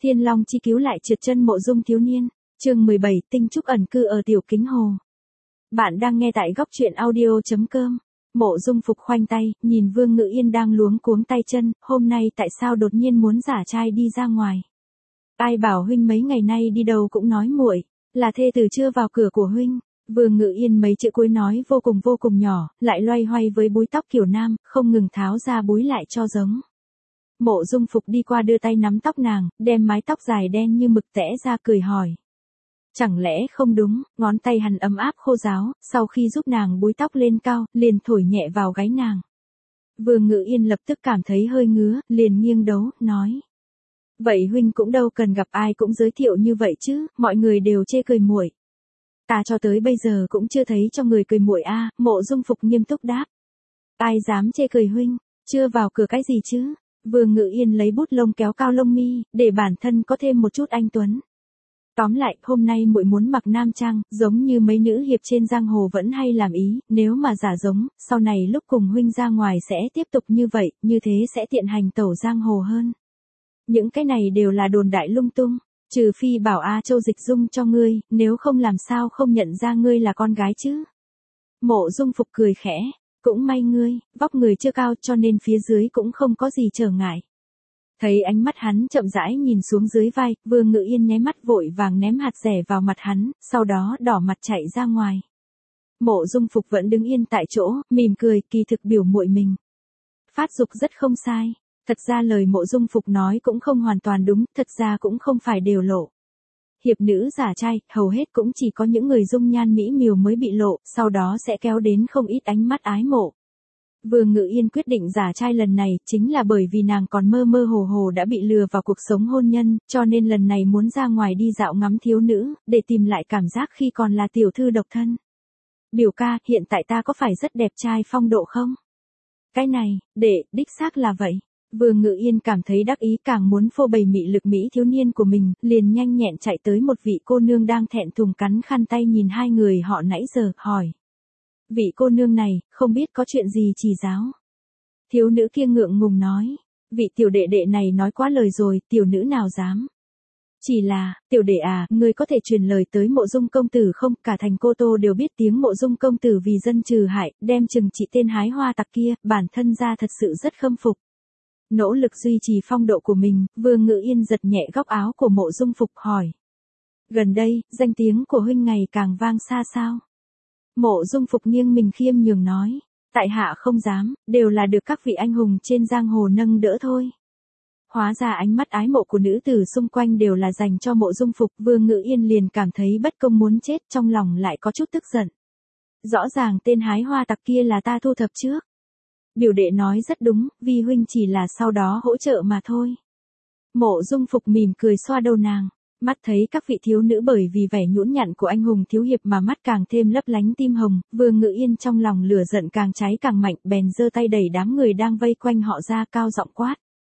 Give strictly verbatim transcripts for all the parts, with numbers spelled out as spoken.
Thiên Long chi cứu lại trượt chân Mộ Dung thiếu niên. Chương mười bảy, Tinh Trúc ẩn cư ở Tiểu Kính Hồ. Bạn đang nghe tại góc truyện audio chấm com. Mộ Dung Phục khoanh tay, nhìn Vương Ngự Yên đang luống cuống tay chân, hôm nay tại sao đột nhiên muốn giả trai đi ra ngoài? Ai bảo huynh mấy ngày nay đi đâu cũng nói muội, là thê tử chưa vào cửa của huynh. Vương Ngự Yên mấy chữ cuối nói vô cùng vô cùng nhỏ, lại loay hoay với búi tóc kiểu nam, không ngừng tháo ra búi lại cho giống. Mộ Dung Phục đi qua đưa tay nắm tóc nàng, đem mái tóc dài đen như mực tẽ ra cười hỏi. Chẳng lẽ không đúng, ngón tay hắn ấm áp khô ráo, sau khi giúp nàng búi tóc lên cao, liền thổi nhẹ vào gáy nàng. Vương Ngự Yên lập tức cảm thấy hơi ngứa, liền nghiêng đấu, nói. Vậy huynh cũng đâu cần gặp ai cũng giới thiệu như vậy chứ, mọi người đều chê cười muội. Ta cho tới bây giờ cũng chưa thấy cho người cười muội a. Mộ Dung Phục nghiêm túc đáp. Ai dám chê cười huynh, chưa vào cửa cái gì chứ? Vương Ngự Yên lấy bút lông kéo cao lông mi, để bản thân có thêm một chút anh tuấn. Tóm lại, hôm nay muội muốn mặc nam trang, giống như mấy nữ hiệp trên giang hồ vẫn hay làm ý, nếu mà giả giống, sau này lúc cùng huynh ra ngoài sẽ tiếp tục như vậy, như thế sẽ tiện hành tẩu giang hồ hơn. Những cái này đều là đồn đại lung tung, trừ phi bảo A Châu dịch dung cho ngươi, nếu không làm sao không nhận ra ngươi là con gái chứ. Mộ Dung Phục cười khẽ, cũng may ngươi, vóc người chưa cao cho nên phía dưới cũng không có gì trở ngại. Thấy ánh mắt hắn chậm rãi nhìn xuống dưới vai, Vương Ngự Yên nháy mắt vội vàng ném hạt rẻ vào mặt hắn, sau đó đỏ mặt chạy ra ngoài. Mộ Dung Phục vẫn đứng yên tại chỗ, mỉm cười, kỳ thực biểu muội mình. Phát dục rất không sai. Thật ra lời Mộ Dung Phục nói cũng không hoàn toàn đúng, thật ra cũng không phải đều lộ. Hiệp nữ giả trai, hầu hết cũng chỉ có những người dung nhan mỹ miều mới bị lộ, sau đó sẽ kéo đến không ít ánh mắt ái mộ. Vương Ngự Yên quyết định giả trai lần này chính là bởi vì nàng còn mơ mơ hồ hồ đã bị lừa vào cuộc sống hôn nhân, cho nên lần này muốn ra ngoài đi dạo ngắm thiếu nữ, để tìm lại cảm giác khi còn là tiểu thư độc thân. Biểu ca, hiện tại ta có phải rất đẹp trai phong độ không? Cái này, để, đích xác là vậy. Vương Ngự Yên cảm thấy đắc ý, càng muốn phô bày mị lực mỹ thiếu niên của mình, liền nhanh nhẹn chạy tới một vị cô nương đang thẹn thùng cắn khăn tay nhìn hai người họ nãy giờ, hỏi. Vị cô nương này, không biết có chuyện gì chỉ giáo. Thiếu nữ kia ngượng ngùng nói, vị tiểu đệ đệ này nói quá lời rồi, tiểu nữ nào dám. Chỉ là, tiểu đệ à, ngươi có thể truyền lời tới Mộ Dung công tử không? Cả thành Cô Tô đều biết tiếng Mộ Dung công tử vì dân trừ hại, đem trừng trị tên hái hoa tặc kia, bản thân ra thật sự rất khâm phục. Nỗ lực duy trì phong độ của mình, Vương Ngự Yên giật nhẹ góc áo của Mộ Dung Phục hỏi. Gần đây, danh tiếng của huynh ngày càng vang xa sao? Mộ Dung Phục nghiêng mình khiêm nhường nói. Tại hạ không dám, đều là được các vị anh hùng trên giang hồ nâng đỡ thôi. Hóa ra ánh mắt ái mộ của nữ tử xung quanh đều là dành cho Mộ Dung Phục. Vương Ngự Yên liền cảm thấy bất công muốn chết, trong lòng lại có chút tức giận. Rõ ràng tên hái hoa tặc kia là ta thu thập trước. Biểu đệ nói rất đúng, vi huynh chỉ là sau đó hỗ trợ mà thôi. Mộ Dung Phục mỉm cười xoa đầu nàng, mắt thấy các vị thiếu nữ bởi vì vẻ nhũn nhặn của anh hùng thiếu hiệp mà mắt càng thêm lấp lánh tim hồng, Vương Ngự Yên trong lòng lửa giận càng cháy càng mạnh, bèn giơ tay đẩy đám người đang vây quanh họ ra, cao giọng quát.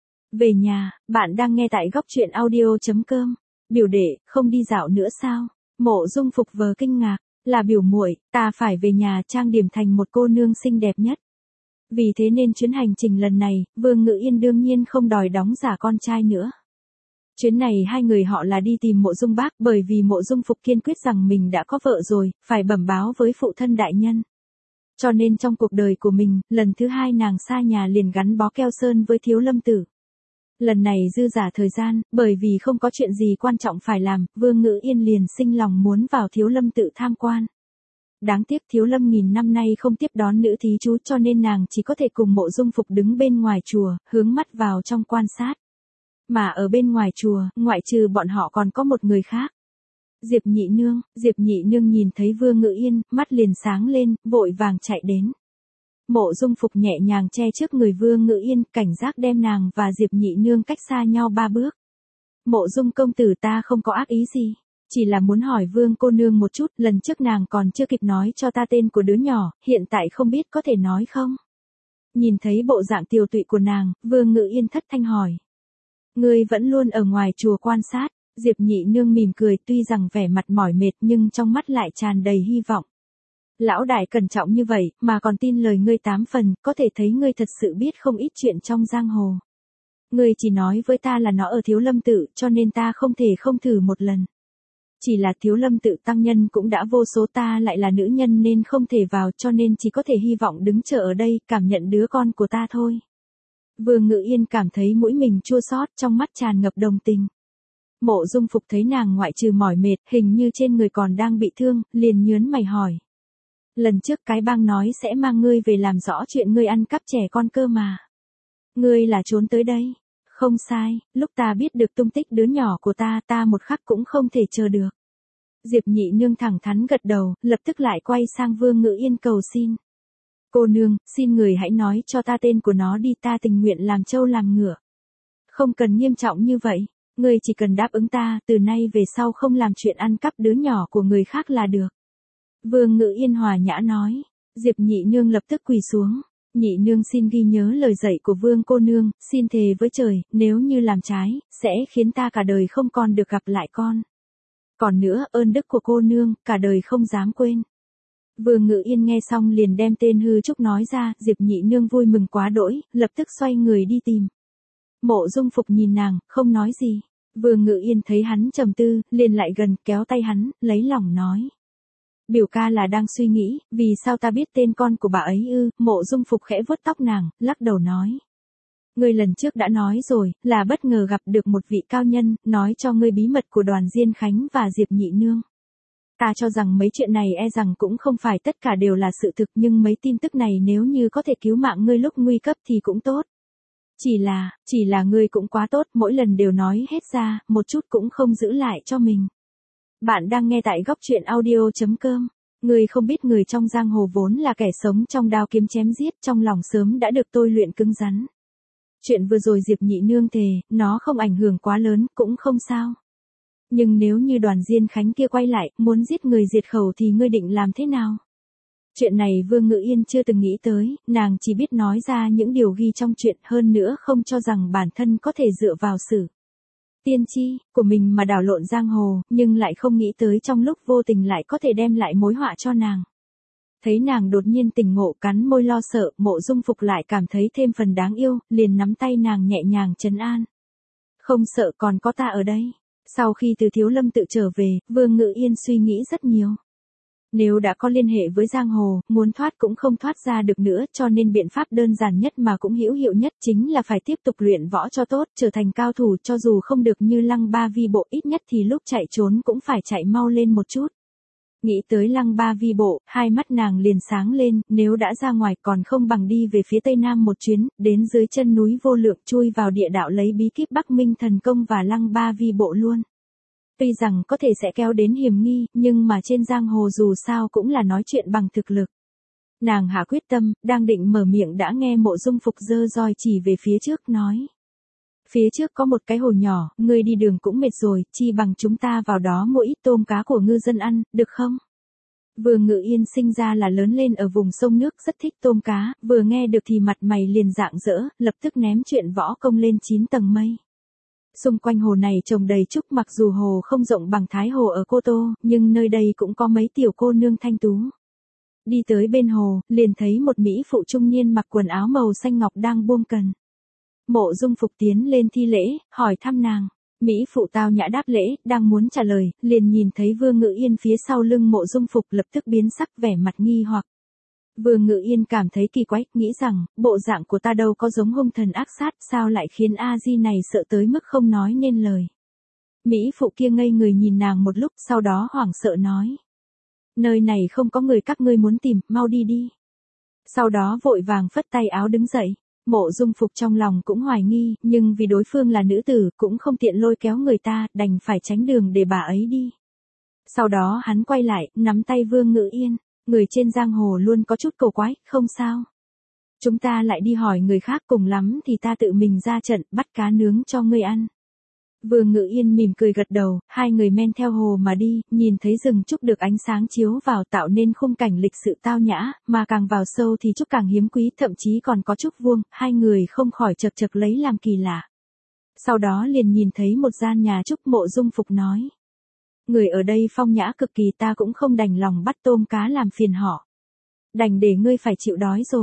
Về nhà, bạn đang nghe tại góc truyện audio chấm com. Biểu đệ, không đi dạo nữa sao? Mộ Dung Phục vờ kinh ngạc, là biểu muội, ta phải về nhà trang điểm thành một cô nương xinh đẹp nhất. Vì thế nên chuyến hành trình lần này, Vương Ngự Yên đương nhiên không đòi đóng giả con trai nữa. Chuyến này hai người họ là đi tìm Mộ Dung Bác, bởi vì Mộ Dung Phục kiên quyết rằng mình đã có vợ rồi, phải bẩm báo với phụ thân đại nhân. Cho nên trong cuộc đời của mình, lần thứ hai nàng xa nhà liền gắn bó keo sơn với Thiếu Lâm Tử. Lần này dư giả thời gian, bởi vì không có chuyện gì quan trọng phải làm, Vương Ngự Yên liền sinh lòng muốn vào Thiếu Lâm Tự tham quan. Đáng tiếc Thiếu Lâm nghìn năm nay không tiếp đón nữ thí chú, cho nên nàng chỉ có thể cùng Mộ Dung Phục đứng bên ngoài chùa, hướng mắt vào trong quan sát. Mà ở bên ngoài chùa, ngoại trừ bọn họ còn có một người khác. Diệp Nhị Nương, Diệp Nhị Nương nhìn thấy Vương Ngự Yên, mắt liền sáng lên, vội vàng chạy đến. Mộ Dung Phục nhẹ nhàng che trước người Vương Ngự Yên, cảnh giác đem nàng và Diệp Nhị Nương cách xa nhau ba bước. Mộ Dung công tử, ta không có ác ý gì. Chỉ là muốn hỏi Vương cô nương một chút, lần trước nàng còn chưa kịp nói cho ta tên của đứa nhỏ, hiện tại không biết có thể nói không? Nhìn thấy bộ dạng tiều tụy của nàng, Vương Ngự Yên thất thanh hỏi. Ngươi vẫn luôn ở ngoài chùa quan sát. Diệp Nhị Nương mỉm cười, tuy rằng vẻ mặt mỏi mệt nhưng trong mắt lại tràn đầy hy vọng. Lão đại cẩn trọng như vậy, mà còn tin lời ngươi tám phần, có thể thấy ngươi thật sự biết không ít chuyện trong giang hồ. Ngươi chỉ nói với ta là nó ở Thiếu Lâm tự, cho nên ta không thể không thử một lần. Chỉ là Thiếu Lâm tự tăng nhân cũng đã vô số, ta lại là nữ nhân nên không thể vào, cho nên chỉ có thể hy vọng đứng chờ ở đây, cảm nhận đứa con của ta thôi. Vương Ngự Yên cảm thấy mũi mình chua xót, trong mắt tràn ngập đồng tình. Mộ Dung Phục thấy nàng ngoại trừ mỏi mệt, hình như trên người còn đang bị thương, liền nhớn mày hỏi. Lần trước cái bang nói sẽ mang ngươi về làm rõ chuyện ngươi ăn cắp trẻ con cơ mà. Ngươi là trốn tới đây. Không sai, lúc ta biết được tung tích đứa nhỏ của ta, ta một khắc cũng không thể chờ được. Diệp Nhị Nương thẳng thắn gật đầu, lập tức lại quay sang Vương Ngự Yên cầu xin. Cô nương, xin người hãy nói cho ta tên của nó đi, ta tình nguyện làm trâu làm ngựa. Không cần nghiêm trọng như vậy, ngươi chỉ cần đáp ứng ta, từ nay về sau không làm chuyện ăn cắp đứa nhỏ của người khác là được. Vương Ngự Yên hòa nhã nói. Diệp Nhị Nương lập tức quỳ xuống. Nhị Nương xin ghi nhớ lời dạy của Vương cô nương, xin thề với trời, nếu như làm trái, sẽ khiến ta cả đời không còn được gặp lại con. Còn nữa, ơn đức của cô nương, cả đời không dám quên. Vương Ngự Yên nghe xong liền đem tên hư trúc nói ra, Diệp Nhị Nương vui mừng quá đỗi, lập tức xoay người đi tìm. Mộ Dung Phục nhìn nàng, không nói gì. Vương Ngự Yên thấy hắn trầm tư, liền lại gần, kéo tay hắn, lấy lòng nói. Biểu ca là đang suy nghĩ, vì sao ta biết tên con của bà ấy ư? Mộ Dung Phục khẽ vuốt tóc nàng, lắc đầu nói. Ngươi lần trước đã nói rồi, là bất ngờ gặp được một vị cao nhân, nói cho ngươi bí mật của Đoàn Diên Khánh và Diệp Nhị Nương. Ta cho rằng mấy chuyện này e rằng cũng không phải tất cả đều là sự thực, nhưng mấy tin tức này nếu như có thể cứu mạng ngươi lúc nguy cấp thì cũng tốt. Chỉ là, chỉ là ngươi cũng quá tốt, mỗi lần đều nói hết ra, một chút cũng không giữ lại cho mình. Bạn đang nghe tại góc truyện audio chấm com. Ngươi không biết người trong giang hồ vốn là kẻ sống trong đao kiếm chém giết, trong lòng sớm đã được tôi luyện cứng rắn. Chuyện vừa rồi Diệp Nhị Nương thề, nó không ảnh hưởng quá lớn, cũng không sao. Nhưng nếu như Đoàn Diên Khánh kia quay lại, muốn giết người diệt khẩu thì ngươi định làm thế nào? Chuyện này Vương Ngự Yên chưa từng nghĩ tới, nàng chỉ biết nói ra những điều ghi trong chuyện, hơn nữa không cho rằng bản thân có thể dựa vào sự tiên tri của mình mà đảo lộn giang hồ, nhưng lại không nghĩ tới trong lúc vô tình lại có thể đem lại mối họa cho nàng. Thấy nàng đột nhiên tỉnh ngộ, cắn môi lo sợ, Mộ Dung Phục lại cảm thấy thêm phần đáng yêu, liền nắm tay nàng nhẹ nhàng trấn an. Không sợ, còn có ta ở đây. Sau khi từ Thiếu Lâm tự trở về, Vương Ngự Yên suy nghĩ rất nhiều. Nếu đã có liên hệ với giang hồ, muốn thoát cũng không thoát ra được nữa, cho nên biện pháp đơn giản nhất mà cũng hữu hiệu nhất chính là phải tiếp tục luyện võ cho tốt, trở thành cao thủ, cho dù không được như Lăng Ba Vi Bộ, ít nhất thì lúc chạy trốn cũng phải chạy mau lên một chút. Nghĩ tới Lăng Ba Vi Bộ, hai mắt nàng liền sáng lên, nếu đã ra ngoài còn không bằng đi về phía tây nam một chuyến, đến dưới chân núi Vô Lượng chui vào địa đạo lấy bí kíp Bắc Minh Thần Công và Lăng Ba Vi Bộ luôn. Tuy rằng có thể sẽ kéo đến hiểm nghi, nhưng mà trên giang hồ dù sao cũng là nói chuyện bằng thực lực. Nàng hạ quyết tâm, đang định mở miệng đã nghe Mộ Dung Phục giơ roi chỉ về phía trước nói. Phía trước có một cái hồ nhỏ, ngươi đi đường cũng mệt rồi, chi bằng chúng ta vào đó mua ít tôm cá của ngư dân ăn, được không? Vương Ngự Yên sinh ra là lớn lên ở vùng sông nước, rất thích tôm cá, vừa nghe được thì mặt mày liền rạng rỡ, lập tức ném chuyện võ công lên chín tầng mây. Xung quanh hồ này trồng đầy trúc, mặc dù hồ không rộng bằng Thái Hồ ở Cô Tô, nhưng nơi đây cũng có mấy tiểu cô nương thanh tú. Đi tới bên hồ, liền thấy một mỹ phụ trung niên mặc quần áo màu xanh ngọc đang buông cần. Mộ Dung Phục tiến lên thi lễ, hỏi thăm nàng. Mỹ phụ tao nhã đáp lễ, đang muốn trả lời, liền nhìn thấy Vương Ngự Yên phía sau lưng Mộ Dung Phục, lập tức biến sắc, vẻ mặt nghi hoặc. Vương Ngự Yên cảm thấy kỳ quái, nghĩ rằng, bộ dạng của ta đâu có giống hung thần ác sát, sao lại khiến A Di này sợ tới mức không nói nên lời. Mỹ phụ kia ngây người nhìn nàng một lúc, sau đó hoảng sợ nói. Nơi này không có người các ngươi muốn tìm, mau đi đi. Sau đó vội vàng phất tay áo đứng dậy. Mộ Dung Phục trong lòng cũng hoài nghi, nhưng vì đối phương là nữ tử, cũng không tiện lôi kéo người ta, đành phải tránh đường để bà ấy đi. Sau đó hắn quay lại, nắm tay Vương Ngự Yên. Người trên giang hồ luôn có chút cầu quái, không sao. Chúng ta lại đi hỏi người khác, cùng lắm thì ta tự mình ra trận, bắt cá nướng cho ngươi ăn. Vương Ngự Yên mỉm cười gật đầu, hai người men theo hồ mà đi, nhìn thấy rừng trúc được ánh sáng chiếu vào tạo nên khung cảnh lịch sự tao nhã, mà càng vào sâu thì trúc càng hiếm quý, thậm chí còn có trúc vuông, hai người không khỏi chật chật lấy làm kỳ lạ. Sau đó liền nhìn thấy một gian nhà trúc. Mộ Dung Phục nói. Người ở đây phong nhã cực kỳ, ta cũng không đành lòng bắt tôm cá làm phiền họ. Đành để ngươi phải chịu đói rồi.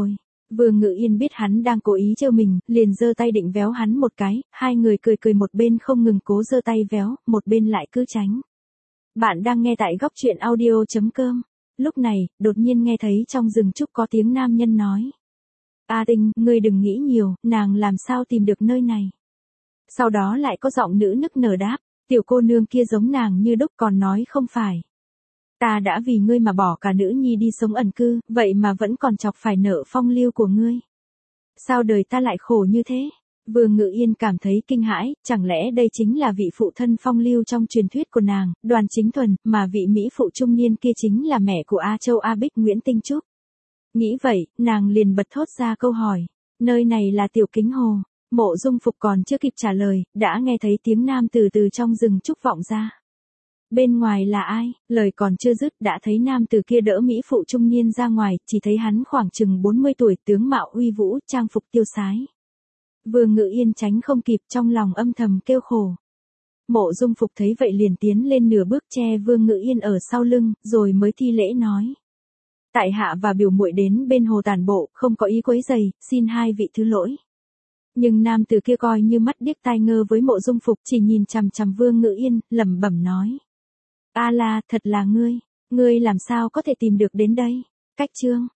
Vương Ngự Yên biết hắn đang cố ý trêu mình, liền giơ tay định véo hắn một cái, hai người cười cười một bên không ngừng cố giơ tay véo, một bên lại cứ tránh. Bạn đang nghe tại góc truyện audio.com. Lúc này, đột nhiên nghe thấy trong rừng trúc có tiếng nam nhân nói. A Tinh, ngươi đừng nghĩ nhiều, nàng làm sao tìm được nơi này. Sau đó lại có giọng nữ nức nở đáp, tiểu cô nương kia giống nàng như đúc còn nói không phải. Ta đã vì ngươi mà bỏ cả nữ nhi đi sống ẩn cư, vậy mà vẫn còn chọc phải nợ phong lưu của ngươi. Sao đời ta lại khổ như thế? Vương Ngự Yên cảm thấy kinh hãi, chẳng lẽ đây chính là vị phụ thân phong lưu trong truyền thuyết của nàng, Đoàn Chính Thuần, mà vị mỹ phụ trung niên kia chính là mẹ của A Châu A Bích Nguyễn Tinh Trúc. Nghĩ vậy, nàng liền bật thốt ra câu hỏi, nơi này là Tiểu Kính Hồ. Mộ Dung Phục còn chưa kịp trả lời, đã nghe thấy tiếng nam từ từ trong rừng trúc vọng ra. Bên ngoài là ai? Lời còn chưa dứt đã thấy nam từ kia đỡ mỹ phụ trung niên ra ngoài, chỉ thấy hắn khoảng chừng bốn mươi tuổi, tướng mạo uy vũ, trang phục tiêu sái. Vương Ngự Yên tránh không kịp, trong lòng âm thầm kêu khổ. Mộ Dung Phục thấy vậy liền tiến lên nửa bước che Vương Ngự Yên ở sau lưng, rồi mới thi lễ nói. Tại hạ và biểu muội đến bên hồ tản bộ, không có ý quấy rầy, xin hai vị thứ lỗi. Nhưng nam từ kia coi như mắt điếc tai ngơ với Mộ Dung Phục, chỉ nhìn chằm chằm Vương Ngự Yên, lẩm bẩm nói. A la, thật là ngươi, ngươi làm sao có thể tìm được đến đây? Cách chương.